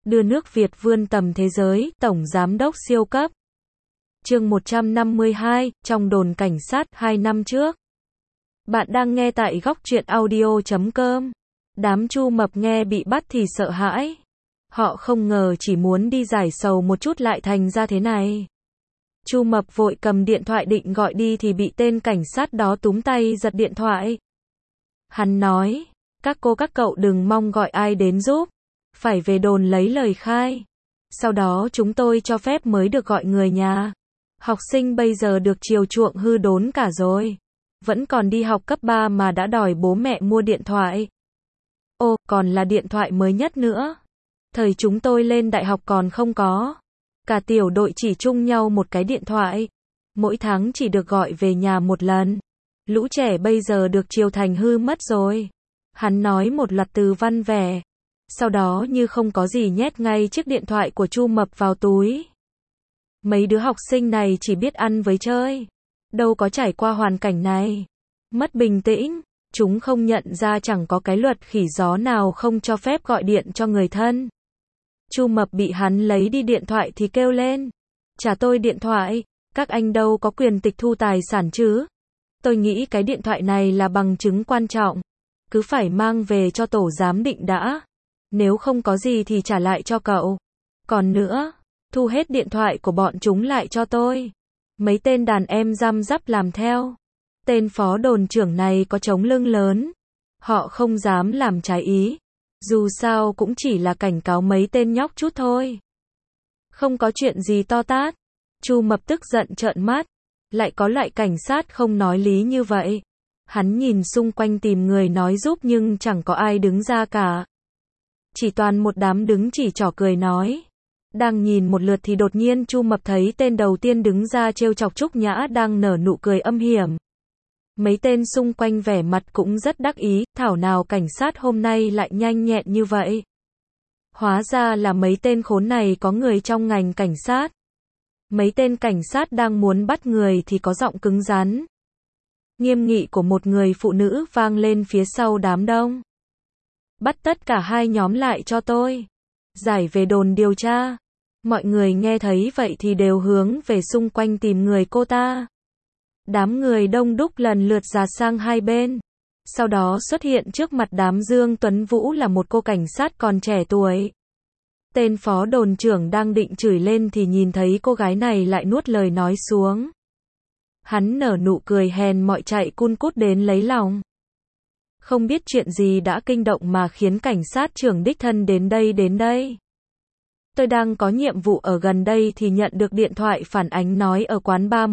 đưa nước Việt vươn tầm thế giới, Tổng Giám đốc siêu cấp. Chương 152, trong đồn cảnh sát 2 năm trước. Bạn đang nghe tại góc truyện audio.com. Đám Chu Mập nghe bị bắt thì sợ hãi. Họ không ngờ chỉ muốn đi giải sầu một chút lại thành ra thế này. Chu Mập vội cầm điện thoại định gọi đi thì bị tên cảnh sát đó túm tay giật điện thoại. Hắn nói, các cô các cậu đừng mong gọi ai đến giúp. Phải về đồn lấy lời khai. Sau đó chúng tôi cho phép mới được gọi người nhà. Học sinh bây giờ được chiều chuộng hư đốn cả rồi. Vẫn còn đi học cấp 3 mà đã đòi bố mẹ mua điện thoại. Ô, còn là điện thoại mới nhất nữa. Thời chúng tôi lên đại học còn không có. Cả tiểu đội chỉ chung nhau một cái điện thoại. Mỗi tháng chỉ được gọi về nhà một lần. Lũ trẻ bây giờ được chiều thành hư mất rồi. Hắn nói một loạt từ văn vẻ. Sau đó như không có gì nhét ngay chiếc điện thoại của Chu Mập vào túi. Mấy đứa học sinh này chỉ biết ăn với chơi. Đâu có trải qua hoàn cảnh này. Mất bình tĩnh. Chúng không nhận ra chẳng có cái luật khỉ gió nào không cho phép gọi điện cho người thân. Chu Mập bị hắn lấy đi điện thoại thì kêu lên. Trả tôi điện thoại. Các anh đâu có quyền tịch thu tài sản chứ. Tôi nghĩ cái điện thoại này là bằng chứng quan trọng. Cứ phải mang về cho tổ giám định đã. Nếu không có gì thì trả lại cho cậu. Còn nữa, thu hết điện thoại của bọn chúng lại cho tôi. Mấy tên đàn em răm rắp làm theo. Tên phó đồn trưởng này có chống lưng lớn. Họ không dám làm trái ý. Dù sao cũng chỉ là cảnh cáo mấy tên nhóc chút thôi. Không có chuyện gì to tát. Chu Mập tức giận trợn mắt. Lại có loại cảnh sát không nói lý như vậy. Hắn nhìn xung quanh tìm người nói giúp nhưng chẳng có ai đứng ra cả. Chỉ toàn một đám đứng chỉ trỏ cười nói. Đang nhìn một lượt thì đột nhiên Chu Mập thấy tên đầu tiên đứng ra trêu chọc Trúc Nhã đang nở nụ cười âm hiểm. Mấy tên xung quanh vẻ mặt cũng rất đắc ý, thảo nào cảnh sát hôm nay lại nhanh nhẹn như vậy. Hóa ra là mấy tên khốn này có người trong ngành cảnh sát. Mấy tên cảnh sát đang muốn bắt người thì có giọng cứng rắn. Nghiêm nghị của một người phụ nữ vang lên phía sau đám đông. Bắt tất cả hai nhóm lại cho tôi. Giải về đồn điều tra. Mọi người nghe thấy vậy thì đều hướng về xung quanh tìm người cô ta. Đám người đông đúc lần lượt dạt sang hai bên. Sau đó xuất hiện trước mặt đám Dương Tuấn Vũ là một cô cảnh sát còn trẻ tuổi. Tên phó đồn trưởng đang định chửi lên thì nhìn thấy cô gái này lại nuốt lời nói xuống. Hắn nở nụ cười hèn mọn chạy cun cút đến lấy lòng. Không biết chuyện gì đã kinh động mà khiến cảnh sát trưởng đích thân đến đây. Tôi đang có nhiệm vụ ở gần đây thì nhận được điện thoại phản ánh nói ở quán bar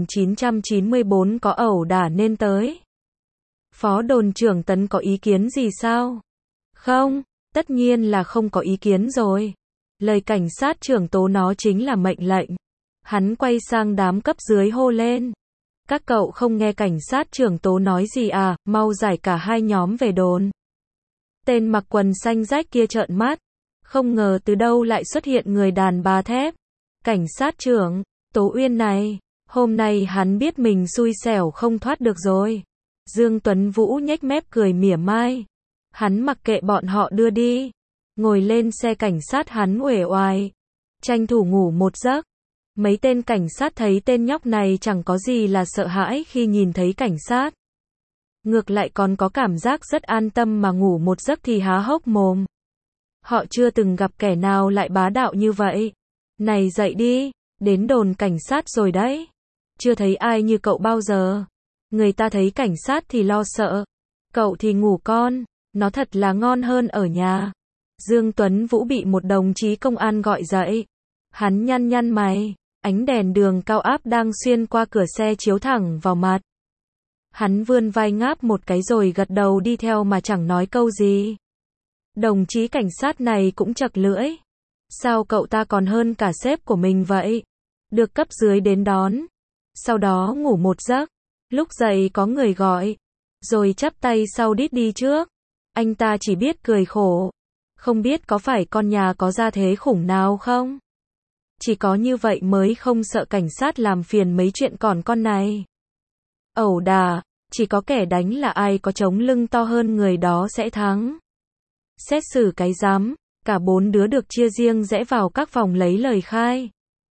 1994 có ẩu đả nên tới. Phó đồn trưởng Tấn có ý kiến gì sao? Không, tất nhiên là không có ý kiến rồi. Lời cảnh sát trưởng Tố nó chính là mệnh lệnh. Hắn quay sang đám cấp dưới hô lên. Các cậu không nghe cảnh sát trưởng Tố nói gì à, mau giải cả hai nhóm về đồn. Tên mặc quần xanh rách kia trợn mắt. Không ngờ từ đâu lại xuất hiện người đàn bà thép. Cảnh sát trưởng Tố Uyên này, hôm nay hắn biết mình xui xẻo không thoát được rồi. Dương Tuấn Vũ nhếch mép cười mỉa mai. Hắn mặc kệ bọn họ đưa đi. Ngồi lên xe cảnh sát hắn uể oải. Tranh thủ ngủ một giấc. Mấy tên cảnh sát thấy tên nhóc này chẳng có gì là sợ hãi khi nhìn thấy cảnh sát. Ngược lại còn có cảm giác rất an tâm mà ngủ một giấc thì há hốc mồm. Họ chưa từng gặp kẻ nào lại bá đạo như vậy. Này dậy đi, đến đồn cảnh sát rồi đấy. Chưa thấy ai như cậu bao giờ. Người ta thấy cảnh sát thì lo sợ. Cậu thì ngủ con, nó thật là ngon hơn ở nhà. Dương Tuấn Vũ bị một đồng chí công an gọi dậy. Hắn nhăn nhăn mày, ánh đèn đường cao áp đang xuyên qua cửa xe chiếu thẳng vào mặt. Hắn vươn vai ngáp một cái rồi gật đầu đi theo mà chẳng nói câu gì. Đồng chí cảnh sát này cũng chật lưỡi. Sao cậu ta còn hơn cả sếp của mình vậy? Được cấp dưới đến đón. Sau đó ngủ một giấc. Lúc dậy có người gọi. Rồi chắp tay sau đít đi trước. Anh ta chỉ biết cười khổ. Không biết có phải con nhà có gia thế khủng nào không? Chỉ có như vậy mới không sợ cảnh sát làm phiền mấy chuyện còn con này. Ẩu đả, chỉ có kẻ đánh là ai có chống lưng to hơn người đó sẽ thắng. Xét xử cái rắm, Cả 4 đứa được chia riêng rẽ vào các phòng lấy lời khai.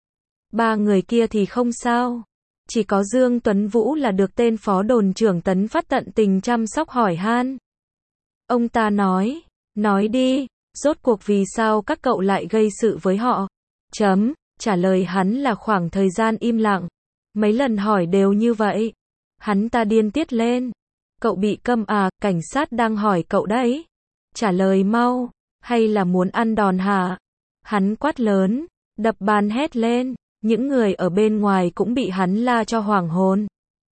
3 người kia thì không sao. Chỉ có Dương Tuấn Vũ là được tên phó đồn trưởng Tấn Phát tận tình chăm sóc hỏi han. Ông ta nói đi, rốt cuộc vì sao các cậu lại gây sự với họ? Trả lời hắn là khoảng thời gian im lặng. Mấy lần hỏi đều như vậy. Hắn ta điên tiết lên. Cậu bị câm à, cảnh sát đang hỏi cậu đấy. Trả lời mau, hay là muốn ăn đòn hả? Hắn quát lớn, đập bàn hét lên. Những người ở bên ngoài cũng bị hắn la cho hoảng hồn.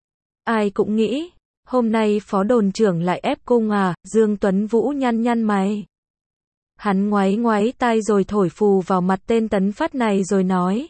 Ai cũng nghĩ, hôm nay phó đồn trưởng lại ép cung à, Dương Tuấn Vũ nhăn mày. Hắn ngoáy tai rồi thổi phù vào mặt tên Tấn Phát này rồi nói.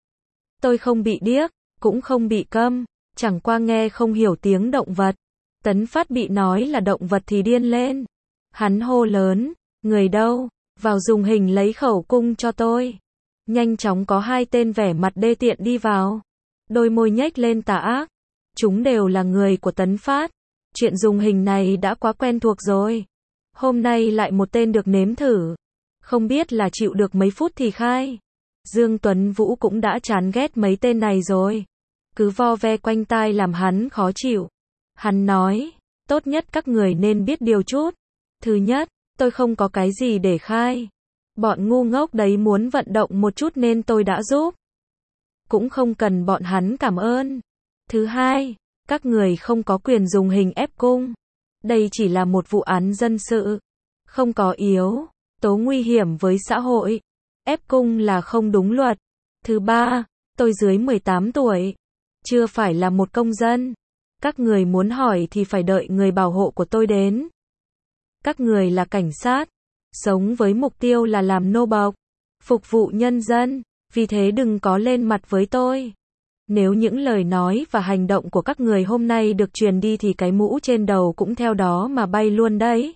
Tôi không bị điếc, cũng không bị câm, chẳng qua nghe không hiểu tiếng động vật. Tấn Phát bị nói là động vật thì điên lên. Hắn hô lớn, người đâu, vào dùng hình lấy khẩu cung cho tôi. Nhanh chóng có 2 tên vẻ mặt đê tiện đi vào. Đôi môi nhếch lên tà ác. Chúng đều là người của Tấn Phát. Chuyện dùng hình này đã quá quen thuộc rồi. Hôm nay lại một tên được nếm thử. Không biết là chịu được mấy phút thì khai. Dương Tuấn Vũ cũng đã chán ghét mấy tên này rồi. Cứ vo ve quanh tai làm hắn khó chịu. Hắn nói, tốt nhất các người nên biết điều chút. Thứ nhất, tôi không có cái gì để khai. Bọn ngu ngốc đấy muốn vận động một chút nên tôi đã giúp. Cũng không cần bọn hắn cảm ơn. Thứ hai, các người không có quyền dùng hình ép cung. Đây chỉ là một vụ án dân sự. Không có yếu tố nguy hiểm với xã hội. Ép cung là không đúng luật. Thứ ba, tôi dưới 18 tuổi. Chưa phải là một công dân. Các người muốn hỏi thì phải đợi người bảo hộ của tôi đến. Các người là cảnh sát. Sống với mục tiêu là làm nô bộc. Phục vụ nhân dân. Vì thế đừng có lên mặt với tôi. Nếu những lời nói và hành động của các người hôm nay được truyền đi thì cái mũ trên đầu cũng theo đó mà bay luôn đấy.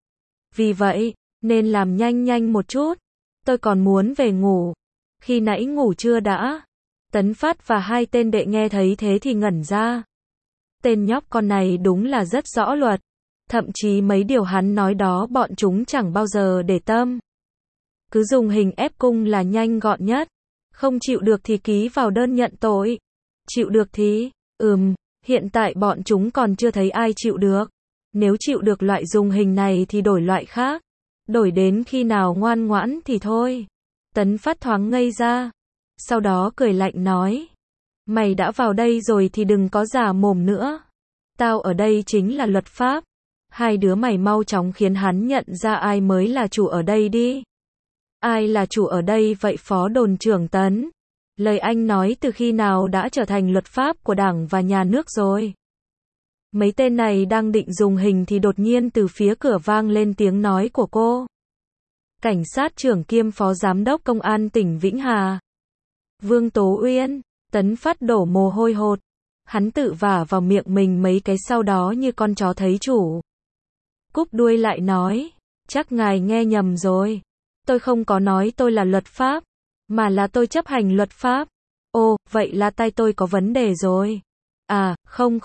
Vì vậy, nên làm nhanh một chút. Tôi còn muốn về ngủ. Khi nãy ngủ chưa đã? Tấn Phát và 2 tên đệ nghe thấy thế thì ngẩn ra. Tên nhóc con này đúng là rất rõ luật. Thậm chí mấy điều hắn nói đó bọn chúng chẳng bao giờ để tâm. Cứ dùng hình ép cung là nhanh gọn nhất. Không chịu được thì ký vào đơn nhận tội. Chịu được thì, hiện tại bọn chúng còn chưa thấy ai chịu được. Nếu chịu được loại dùng hình này thì đổi loại khác. Đổi đến khi nào ngoan ngoãn thì thôi. Tấn Phát thoáng ngây ra. Sau đó cười lạnh nói. Mày đã vào đây rồi thì đừng có giả mồm nữa. Tao ở đây chính là luật pháp. 2 đứa mày mau chóng khiến hắn nhận ra ai mới là chủ ở đây đi. Ai là chủ ở đây vậy phó đồn trưởng Tấn? Lời anh nói từ khi nào đã trở thành luật pháp của Đảng và nhà nước rồi? Mấy tên này đang định dùng hình thì đột nhiên từ phía cửa vang lên tiếng nói của cô. Cảnh sát trưởng kiêm phó giám đốc công an tỉnh Vĩnh Hà. Vương Tố Uyên. Tấn Phát đổ mồ hôi hột. Hắn tự vả vào miệng mình mấy cái sau đó như con chó thấy chủ. Cúp đuôi lại nói. Chắc ngài nghe nhầm rồi. Tôi không có nói tôi là luật pháp. Mà là tôi chấp hành luật pháp. Ồ, vậy là tay tôi có vấn đề rồi. À, không.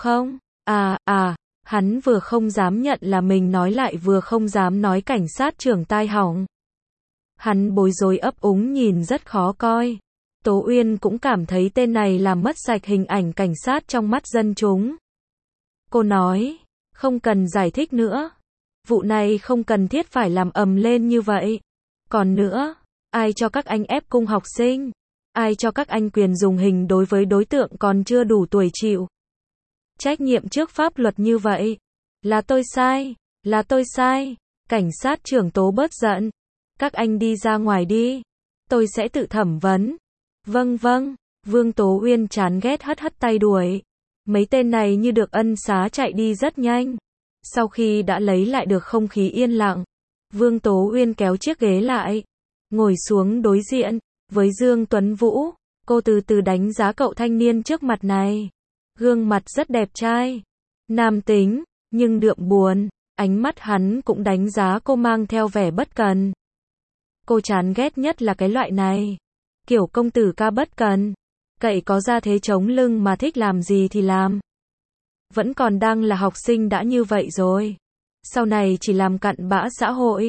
Hắn vừa không dám nhận là mình nói lại vừa không dám nói cảnh sát trưởng tai hỏng. Hắn bối rối ấp úng nhìn rất khó coi. Tố Uyên cũng cảm thấy tên này làm mất sạch hình ảnh cảnh sát trong mắt dân chúng. Cô nói, không cần giải thích nữa. Vụ này không cần thiết phải làm ầm lên như vậy. Còn nữa, ai cho các anh ép cung học sinh? Ai cho các anh quyền dùng hình đối với đối tượng còn chưa đủ tuổi chịu? Trách nhiệm trước pháp luật như vậy. Là tôi sai. Cảnh sát trưởng Tố bớt giận. Các anh đi ra ngoài đi. Tôi sẽ tự thẩm vấn. Vâng. Vương Tố Uyên chán ghét hất tay đuổi. Mấy tên này như được ân xá chạy đi rất nhanh. Sau khi đã lấy lại được không khí yên lặng, Vương Tố Uyên kéo chiếc ghế lại, ngồi xuống đối diện với Dương Tuấn Vũ. Cô từ từ đánh giá cậu thanh niên trước mặt này. Gương mặt rất đẹp trai, nam tính, nhưng đượm buồn. Ánh mắt hắn cũng đánh giá cô mang theo vẻ bất cần. Cô chán ghét nhất là cái loại này. Kiểu công tử ca bất cần. Cậy có ra thế chống lưng mà thích làm gì thì làm. Vẫn còn đang là học sinh đã như vậy rồi. Sau này chỉ làm cặn bã xã hội.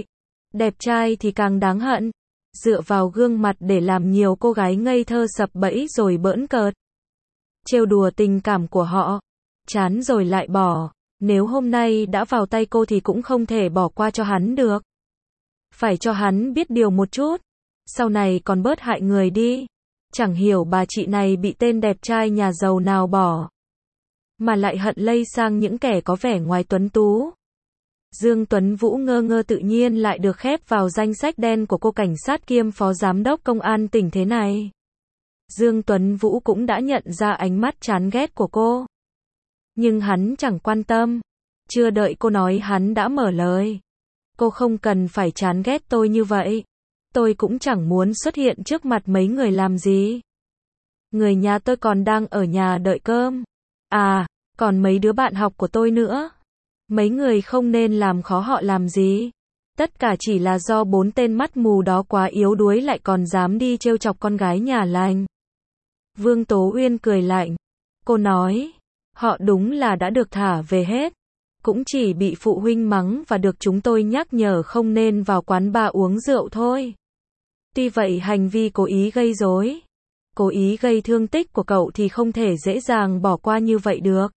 Đẹp trai thì càng đáng hận. Dựa vào gương mặt để làm nhiều cô gái ngây thơ sập bẫy rồi bỡn cợt. Trêu đùa tình cảm của họ. Chán rồi lại bỏ. Nếu hôm nay đã vào tay cô thì cũng không thể bỏ qua cho hắn được. Phải cho hắn biết điều một chút. Sau này còn bớt hại người đi. Chẳng hiểu bà chị này bị tên đẹp trai nhà giàu nào bỏ. Mà lại hận lây sang những kẻ có vẻ ngoài tuấn tú. Dương Tuấn Vũ ngơ ngơ tự nhiên lại được khép vào danh sách đen của cô cảnh sát kiêm phó giám đốc công an tỉnh thế này. Dương Tuấn Vũ cũng đã nhận ra ánh mắt chán ghét của cô. Nhưng hắn chẳng quan tâm. Chưa đợi cô nói hắn đã mở lời. Cô không cần phải chán ghét tôi như vậy. Tôi cũng chẳng muốn xuất hiện trước mặt mấy người làm gì. Người nhà tôi còn đang ở nhà đợi cơm. À, còn mấy đứa bạn học của tôi nữa. Mấy người không nên làm khó họ làm gì. Tất cả chỉ là do 4 tên mắt mù đó quá yếu đuối lại còn dám đi trêu chọc con gái nhà lành. Vương Tố Uyên cười lạnh. Cô nói, họ đúng là đã được thả về hết. Cũng chỉ bị phụ huynh mắng và được chúng tôi nhắc nhở không nên vào quán bar uống rượu thôi. Tuy vậy hành vi cố ý gây rối, cố ý gây thương tích của cậu thì không thể dễ dàng bỏ qua như vậy được.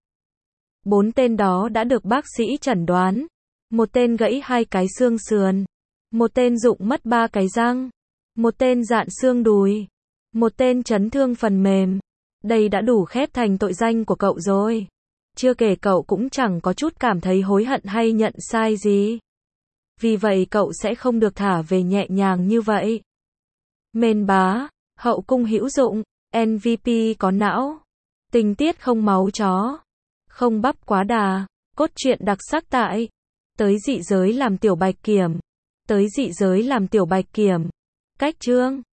4 tên đó đã được bác sĩ chẩn đoán. Một tên gãy 2 cái xương sườn. Một tên rụng mất 3 cái răng. Một tên rạn xương đùi. Một tên chấn thương phần mềm. Đây đã đủ khép thành tội danh của cậu rồi. Chưa kể cậu cũng chẳng có chút cảm thấy hối hận hay nhận sai gì. Vì vậy cậu sẽ không được thả về nhẹ nhàng như vậy. Mên bá, hậu cung hữu dụng, MVP có não. Tình tiết không máu chó. Không bắp quá đà. Cốt truyện đặc sắc tại. Tới dị giới làm tiểu bạch kiểm. Tới dị giới làm tiểu bạch kiểm. Cách chương